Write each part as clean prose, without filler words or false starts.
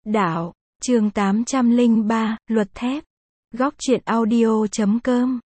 Đạo, chương 803, Luật Thép. Góc truyện audio.com.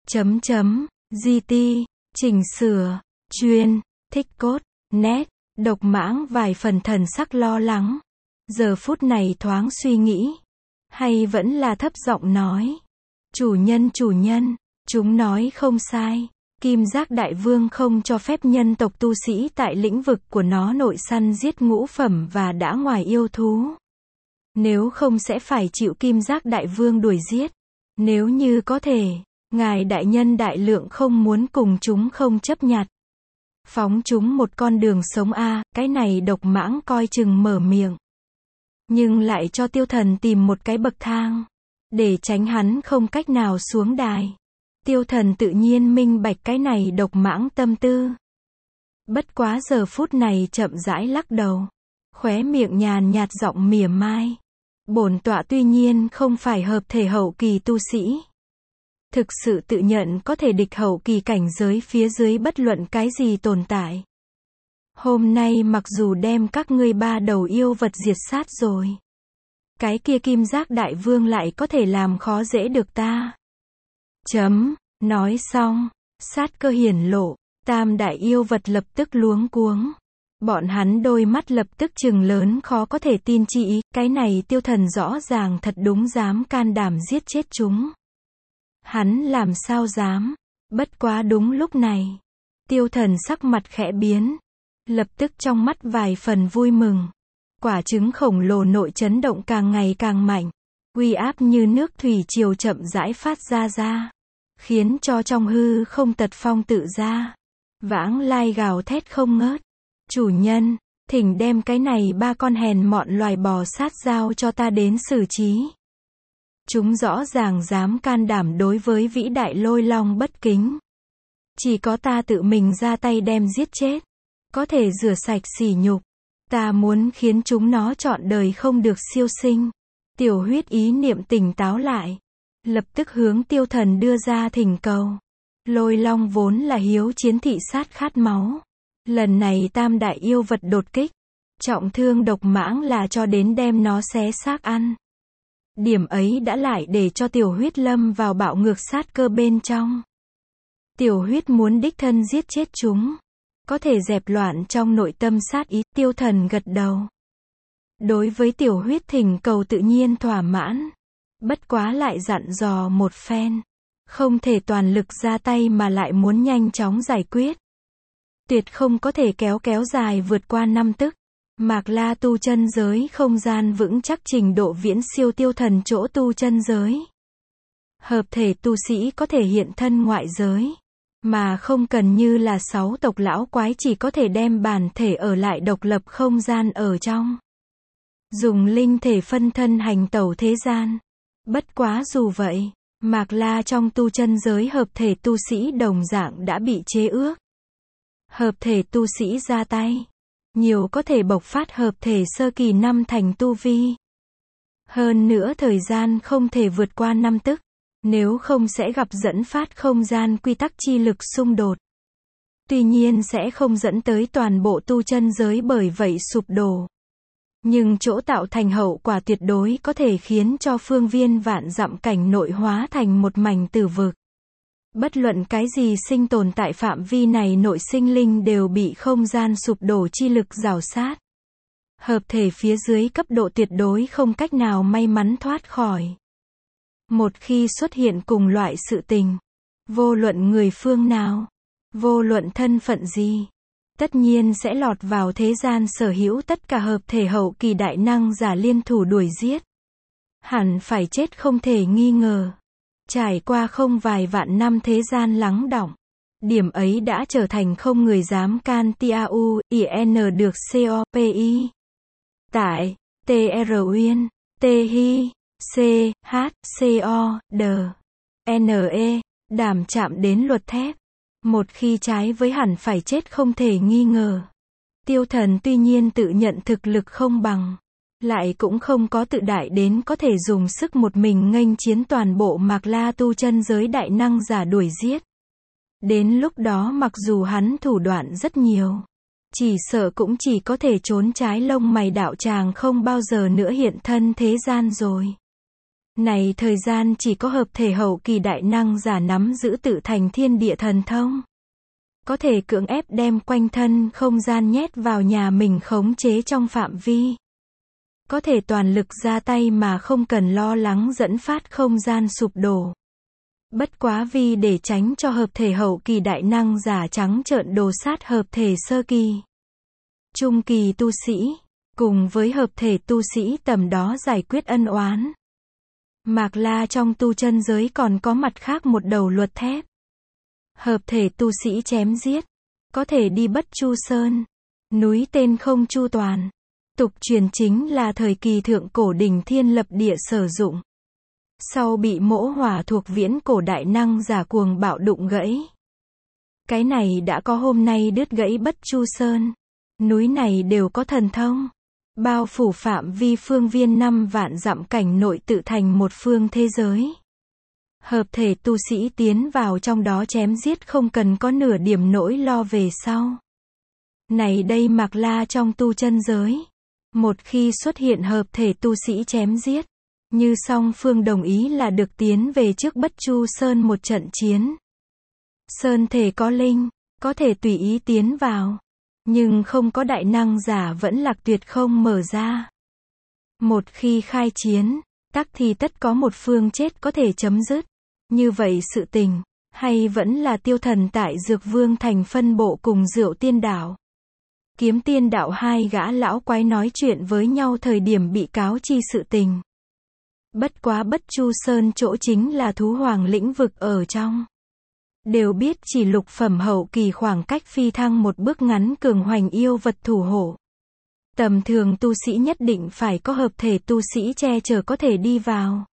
GT, chỉnh sửa, chuyên, thích cốt, nét, độc mãng vài phần thần sắc lo lắng. Giờ phút này thoáng suy nghĩ. Hay vẫn là thấp giọng nói. Chủ nhân, chúng nói không sai. Kim Giác Đại Vương không cho phép nhân tộc tu sĩ tại lĩnh vực của nó nội săn giết ngũ phẩm và đã ngoài yêu thú. Nếu không sẽ phải chịu Kim Giác Đại Vương đuổi giết. Nếu như có thể, ngài đại nhân đại lượng không muốn cùng chúng không chấp nhặt. Phóng chúng một con đường sống cái này độc mãng coi chừng mở miệng. Nhưng lại cho Tiêu Thần tìm một cái bậc thang. Để tránh hắn không cách nào xuống đài. Tiêu Thần tự nhiên minh bạch cái này độc mãng tâm tư. Bất quá giờ phút này chậm rãi lắc đầu. Khóe miệng nhàn nhạt giọng mỉa mai. Bổn tọa tuy nhiên không phải hợp thể hậu kỳ tu sĩ. Thực sự tự nhận có thể địch hậu kỳ cảnh giới phía dưới bất luận cái gì tồn tại. Hôm nay mặc dù đem các ngươi ba đầu yêu vật diệt sát rồi. Cái kia Kim Giác Đại Vương lại có thể làm khó dễ được ta. Nói xong, sát cơ hiển lộ, tam đại yêu vật lập tức luống cuống. Bọn hắn đôi mắt lập tức trừng lớn khó có thể tin chi ý, cái này Tiêu Thần rõ ràng thật đúng dám can đảm giết chết chúng. Hắn làm sao dám, bất quá đúng lúc này. Tiêu Thần sắc mặt khẽ biến, lập tức trong mắt vài phần vui mừng. Quả trứng khổng lồ nội chấn động càng ngày càng mạnh, uy áp như nước thủy triều chậm rãi phát ra. Khiến cho trong hư không tật phong tự ra. Vãng lai gào thét không ngớt. Chủ nhân, thỉnh đem cái này ba con hèn mọn loài bò sát giao cho ta đến xử trí. Chúng rõ ràng dám can đảm đối với vĩ đại Lôi Long bất kính. Chỉ có ta tự mình ra tay đem giết chết. Có thể rửa sạch sỉ nhục. Ta muốn khiến chúng nó trọn đời không được siêu sinh. Tiểu Huyết ý niệm tỉnh táo lại. Lập tức hướng Tiêu Thần đưa ra thỉnh cầu. Lôi Long vốn là hiếu chiến thị sát khát máu. Lần này tam đại yêu vật đột kích. Trọng thương độc mãng là cho đến đem nó xé xác ăn. Điểm ấy đã lại để cho Tiểu Huyết lâm vào bạo ngược sát cơ bên trong. Tiểu Huyết muốn đích thân giết chết chúng. Có thể dẹp loạn trong nội tâm sát ý. Tiêu Thần gật đầu. Đối với Tiểu Huyết thỉnh cầu tự nhiên thỏa mãn. Bất quá lại dặn dò một phen. Không thể toàn lực ra tay mà lại muốn nhanh chóng giải quyết. Tuyệt không có thể kéo dài vượt qua 5 tức. Mạc La tu chân giới không gian vững chắc trình độ viễn siêu Tiêu Thần chỗ tu chân giới. Hợp thể tu sĩ có thể hiện thân ngoại giới. Mà không cần như là 6 tộc lão quái chỉ có thể đem bản thể ở lại độc lập không gian ở trong. Dùng linh thể phân thân hành tẩu thế gian. Bất quá dù vậy, Mạc La trong tu chân giới hợp thể tu sĩ đồng dạng đã bị chế ước. Hợp thể tu sĩ ra tay, nhiều có thể bộc phát hợp thể sơ kỳ 5 thành tu vi. Hơn nữa thời gian không thể vượt qua 5 tức, nếu không sẽ gặp dẫn phát không gian quy tắc chi lực xung đột. Tuy nhiên sẽ không dẫn tới toàn bộ tu chân giới bởi vậy sụp đổ. Nhưng chỗ tạo thành hậu quả tuyệt đối có thể khiến cho phương viên vạn dặm cảnh nội hóa thành một mảnh tử vực. Bất luận cái gì sinh tồn tại phạm vi này nội sinh linh đều bị không gian sụp đổ chi lực rào sát. Hợp thể phía dưới cấp độ tuyệt đối không cách nào may mắn thoát khỏi. Một khi xuất hiện cùng loại sự tình, vô luận người phương nào, vô luận thân phận gì, tất nhiên sẽ lọt vào thế gian sở hữu tất cả hợp thể hậu kỳ đại năng giả liên thủ đuổi giết. Hẳn phải chết không thể nghi ngờ. Trải qua không vài vạn năm thế gian lắng đọng. Điểm ấy đã trở thành không người dám can TAUIN được COPI. Tại, TR Uyên, THI, CHCO, NE, đảm chạm đến luật thép. Một khi trái với hẳn phải chết không thể nghi ngờ. Tiêu Thần tuy nhiên tự nhận thực lực không bằng. Lại cũng không có tự đại đến có thể dùng sức một mình nghênh chiến toàn bộ Mạc La tu chân giới đại năng giả đuổi giết. Đến lúc đó mặc dù hắn thủ đoạn rất nhiều. chỉ sợ cũng chỉ có thể trốn trái lông mày đạo tràng không bao giờ nữa hiện thân thế gian rồi. Này thời gian chỉ có hợp thể hậu kỳ đại năng giả nắm giữ tự thành thiên địa thần thông. Có thể cưỡng ép đem quanh thân không gian nhét vào nhà mình khống chế trong phạm vi. Có thể toàn lực ra tay mà không cần lo lắng dẫn phát không gian sụp đổ. Bất quá vì để tránh cho hợp thể hậu kỳ đại năng giả trắng trợn đồ sát hợp thể sơ kỳ, trung kỳ tu sĩ, cùng với hợp thể tu sĩ tầm đó giải quyết ân oán. Mạc La trong tu chân giới còn có mặt khác một đầu luật thép. Hợp thể tu sĩ chém giết, có thể đi Bất Chu Sơn, núi tên không chu toàn. Tục truyền chính là thời kỳ thượng cổ đỉnh thiên lập địa sử dụng. Sau bị mỗ hỏa thuộc viễn cổ đại năng giả cuồng bạo đụng gãy. Cái này đã có hôm nay đứt gãy Bất Chu Sơn. Núi này đều có thần thông. Bao phủ phạm vi phương viên 5 vạn dặm cảnh nội tự thành một phương thế giới. Hợp thể tu sĩ tiến vào trong đó chém giết không cần có nửa điểm nỗi lo về sau. Này đây Mạc La trong tu chân giới. Một khi xuất hiện hợp thể tu sĩ chém giết, như song phương đồng ý là được tiến về trước Bất Chu Sơn một trận chiến. Sơn thể có linh, có thể tùy ý tiến vào. Nhưng không có đại năng giả vẫn lạc tuyệt không mở ra. Một khi khai chiến, tắc thì tất có một phương chết có thể chấm dứt. Như vậy sự tình, hay vẫn là Tiêu Thần tại Dược Vương thành phân bộ cùng Diệu Tiên Đảo. Kiếm Tiên Đạo hai gã lão quái nói chuyện với nhau thời điểm bị cáo chi sự tình. Bất quá Bất Chu Sơn chỗ chính là thú hoàng lĩnh vực ở trong. Đều biết chỉ lục phẩm hậu kỳ khoảng cách phi thăng một bước ngắn cường hoành yêu vật thủ hộ. Tầm thường tu sĩ nhất định phải có hợp thể tu sĩ che chở có thể đi vào.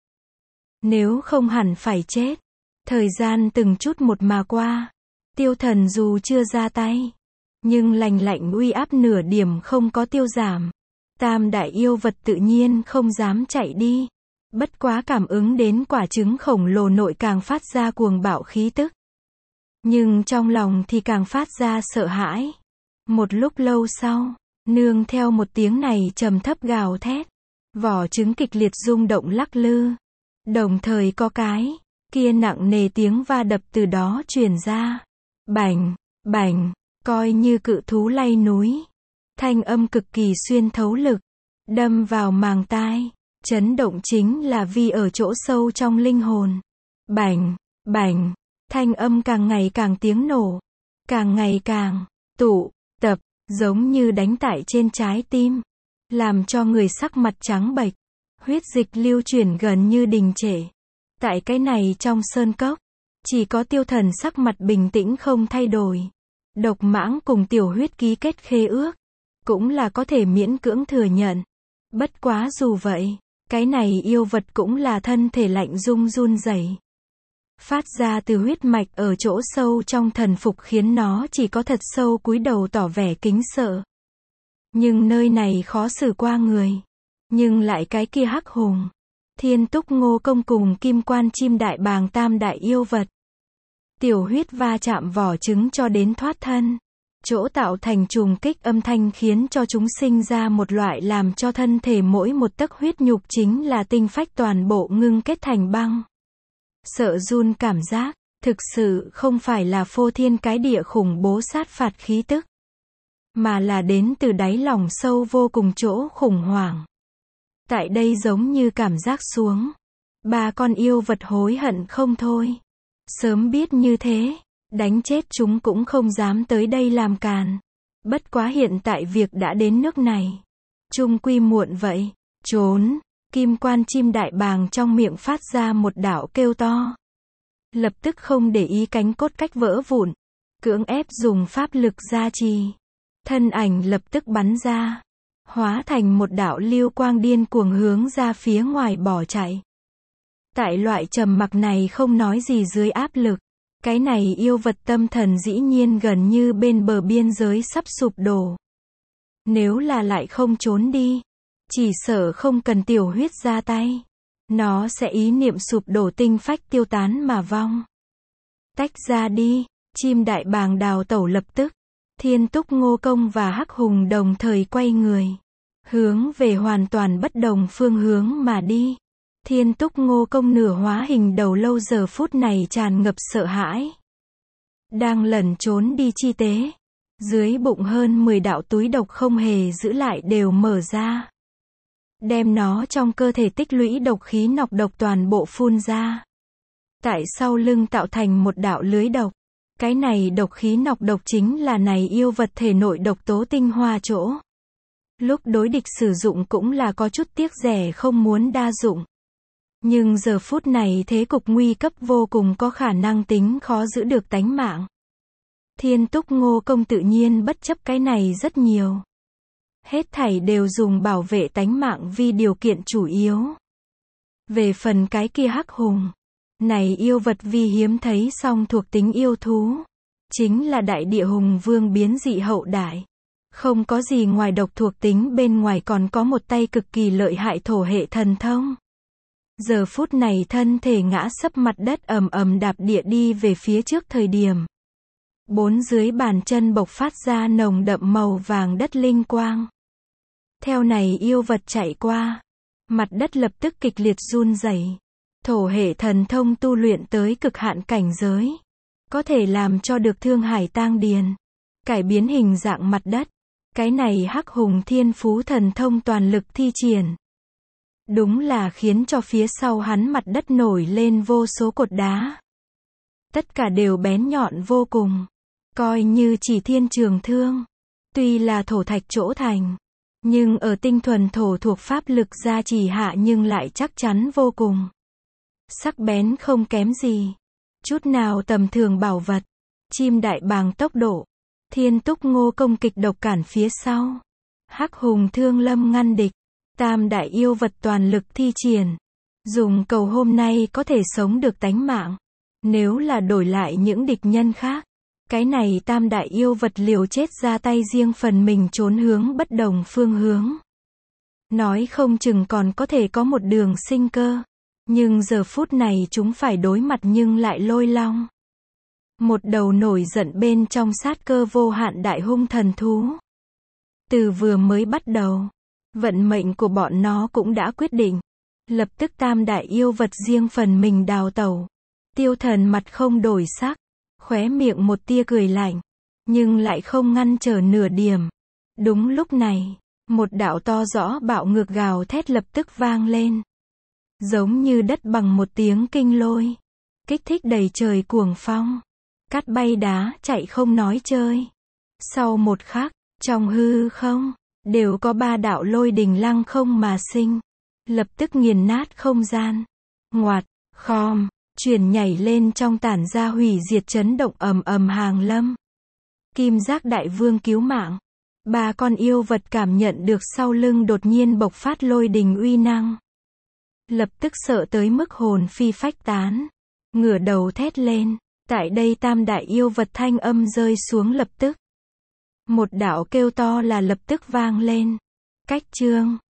Nếu không hẳn phải chết. Thời gian từng chút một mà qua. Tiêu Thần dù chưa ra tay, nhưng lành lạnh uy áp nửa điểm không có tiêu giảm. Tam đại yêu vật tự nhiên không dám chạy đi. Bất quá cảm ứng đến quả trứng khổng lồ nội càng phát ra cuồng bạo khí tức. Nhưng trong lòng thì càng phát ra sợ hãi. Một lúc lâu sau, nương theo một tiếng này trầm thấp gào thét. Vỏ trứng kịch liệt rung động lắc lư. Đồng thời có cái kia nặng nề tiếng va đập từ đó truyền ra. Bành, bành, coi như cự thú lay núi. Thanh âm cực kỳ xuyên thấu lực, đâm vào màng tai. Chấn động chính là vì ở chỗ sâu trong linh hồn. Bành, bành, thanh âm càng ngày càng tiếng nổ. Càng ngày càng tụ tập, giống như đánh tại trên trái tim. Làm cho người sắc mặt trắng bệch. Huyết dịch lưu chuyển gần như đình trệ. Tại cái này trong sơn cốc, chỉ có Tiêu Thần sắc mặt bình tĩnh không thay đổi. Độc Mãng cùng Tiểu Huyết ký kết khế ước, cũng là có thể miễn cưỡng thừa nhận. Bất quá dù vậy, cái này yêu vật cũng là thân thể lạnh rung run rẩy. Phát ra từ huyết mạch ở chỗ sâu trong thần phục khiến nó chỉ có thật sâu cúi đầu tỏ vẻ kính sợ. Nhưng nơi này khó xử qua người. Nhưng lại cái kia hắc hùng, Thiên Túc Ngô Công cùng Kim Quan Chim Đại Bàng tam đại yêu vật. Tiểu Huyết va chạm vỏ trứng cho đến thoát thân. Chỗ tạo thành trùng kích âm thanh khiến cho chúng sinh ra một loại làm cho thân thể mỗi một tấc huyết nhục chính là tinh phách toàn bộ ngưng kết thành băng. Sợ run cảm giác, thực sự không phải là phô thiên cái địa khủng bố sát phạt khí tức. Mà là đến từ đáy lòng sâu vô cùng chỗ khủng hoảng. Tại đây giống như cảm giác xuống. Ba con yêu vật hối hận không thôi. Sớm biết như thế, đánh chết chúng cũng không dám tới đây làm càn. Bất quá hiện tại việc đã đến nước này. Chung quy muộn vậy. Trốn. Kim Quan Chim Đại Bàng trong miệng phát ra một đạo kêu to. Lập tức không để ý cánh cốt cách vỡ vụn. Cưỡng ép dùng pháp lực gia trì. Thân ảnh lập tức bắn ra. Hóa thành một đạo lưu quang điên cuồng hướng ra phía ngoài bỏ chạy. Tại loại trầm mặc này không nói gì dưới áp lực. Cái này yêu vật tâm thần dĩ nhiên gần như bên bờ biên giới sắp sụp đổ. Nếu là lại không trốn đi, chỉ sợ không cần Tiểu Huyết ra tay. Nó sẽ ý niệm sụp đổ tinh phách tiêu tán mà vong. Tách ra đi, chim đại bàng đào tẩu lập tức. Thiên Túc Ngô Công và Hắc Hùng đồng thời quay người, hướng về hoàn toàn bất đồng phương hướng mà đi. Thiên Túc Ngô Công nửa hóa hình đầu lâu giờ phút này tràn ngập sợ hãi. Đang lẩn trốn đi chi tế. Dưới bụng hơn 10 đạo túi độc không hề giữ lại đều mở ra. Đem nó trong cơ thể tích lũy độc khí nọc độc toàn bộ phun ra. Tại sau lưng tạo thành một đạo lưới độc. Cái này độc khí nọc độc chính là này yêu vật thể nội độc tố tinh hoa chỗ. Lúc đối địch sử dụng cũng là có chút tiếc rẻ không muốn đa dụng. Nhưng giờ phút này thế cục nguy cấp vô cùng có khả năng tính khó giữ được tánh mạng. Thiên Túc Ngô Công tự nhiên bất chấp cái này rất nhiều. Hết thảy đều dùng bảo vệ tánh mạng vì điều kiện chủ yếu. Về phần cái kia Hắc Hùng, này yêu vật vi hiếm thấy song thuộc tính yêu thú. Chính là đại địa hùng vương biến dị hậu đại. Không có gì ngoài độc thuộc tính bên ngoài còn có một tay cực kỳ lợi hại thổ hệ thần thông. Giờ phút này thân thể ngã sấp mặt đất ầm ầm đạp địa đi về phía trước thời điểm. Bốn dưới bàn chân bộc phát ra nồng đậm màu vàng đất linh quang. Theo này yêu vật chạy qua. Mặt đất lập tức kịch liệt run rẩy. Thổ hệ thần thông tu luyện tới cực hạn cảnh giới. Có thể làm cho được thương hải tang điền. Cải biến hình dạng mặt đất. Cái này Hắc Hùng thiên phú thần thông toàn lực thi triển. Đúng là khiến cho phía sau hắn mặt đất nổi lên vô số cột đá. Tất cả đều bén nhọn vô cùng. Coi như chỉ thiên trường thương. Tuy là thổ thạch chỗ thành. Nhưng ở tinh thuần thổ thuộc pháp lực gia trì hạ nhưng lại chắc chắn vô cùng. Sắc bén không kém gì. Chút nào tầm thường bảo vật. Chim đại bàng tốc độ. Thiên Túc Ngô Công kịch độc cản phía sau. Hắc Hùng thương lâm ngăn địch. Tam đại yêu vật toàn lực thi triển. Dùng cầu hôm nay có thể sống được tánh mạng. Nếu là đổi lại những địch nhân khác. Cái này tam đại yêu vật liều chết ra tay riêng phần mình trốn hướng bất đồng phương hướng. Nói không chừng còn có thể có một đường sinh cơ. Nhưng giờ phút này chúng phải đối mặt nhưng lại lôi long. Một đầu nổi giận bên trong sát cơ vô hạn đại hung thần thú. Từ vừa mới bắt đầu. Vận mệnh của bọn nó cũng đã quyết định. Lập tức tam đại yêu vật riêng phần mình đào tẩu. Tiêu Thần mặt không đổi sắc. Khóe miệng một tia cười lạnh. Nhưng lại không ngăn trở nửa điểm. Đúng lúc này. Một đạo to rõ bạo ngược gào thét lập tức vang lên. Giống như đất bằng một tiếng kinh lôi. Kích thích đầy trời cuồng phong. Cát bay đá chạy không nói chơi. Sau một khắc. Trong hư không. Đều có ba đạo lôi đình lăng không mà sinh. Lập tức nghiền nát không gian. Ngoạt, khom, chuyển nhảy lên trong tản ra hủy diệt chấn động ầm ầm hàng lâm. Kim Giác Đại Vương cứu mạng. Ba con yêu vật cảm nhận được sau lưng đột nhiên bộc phát lôi đình uy năng. Lập tức sợ tới mức hồn phi phách tán. Ngửa đầu thét lên. Tại đây tam đại yêu vật thanh âm rơi xuống lập tức. Một đạo kêu to là lập tức vang lên. Cách chương.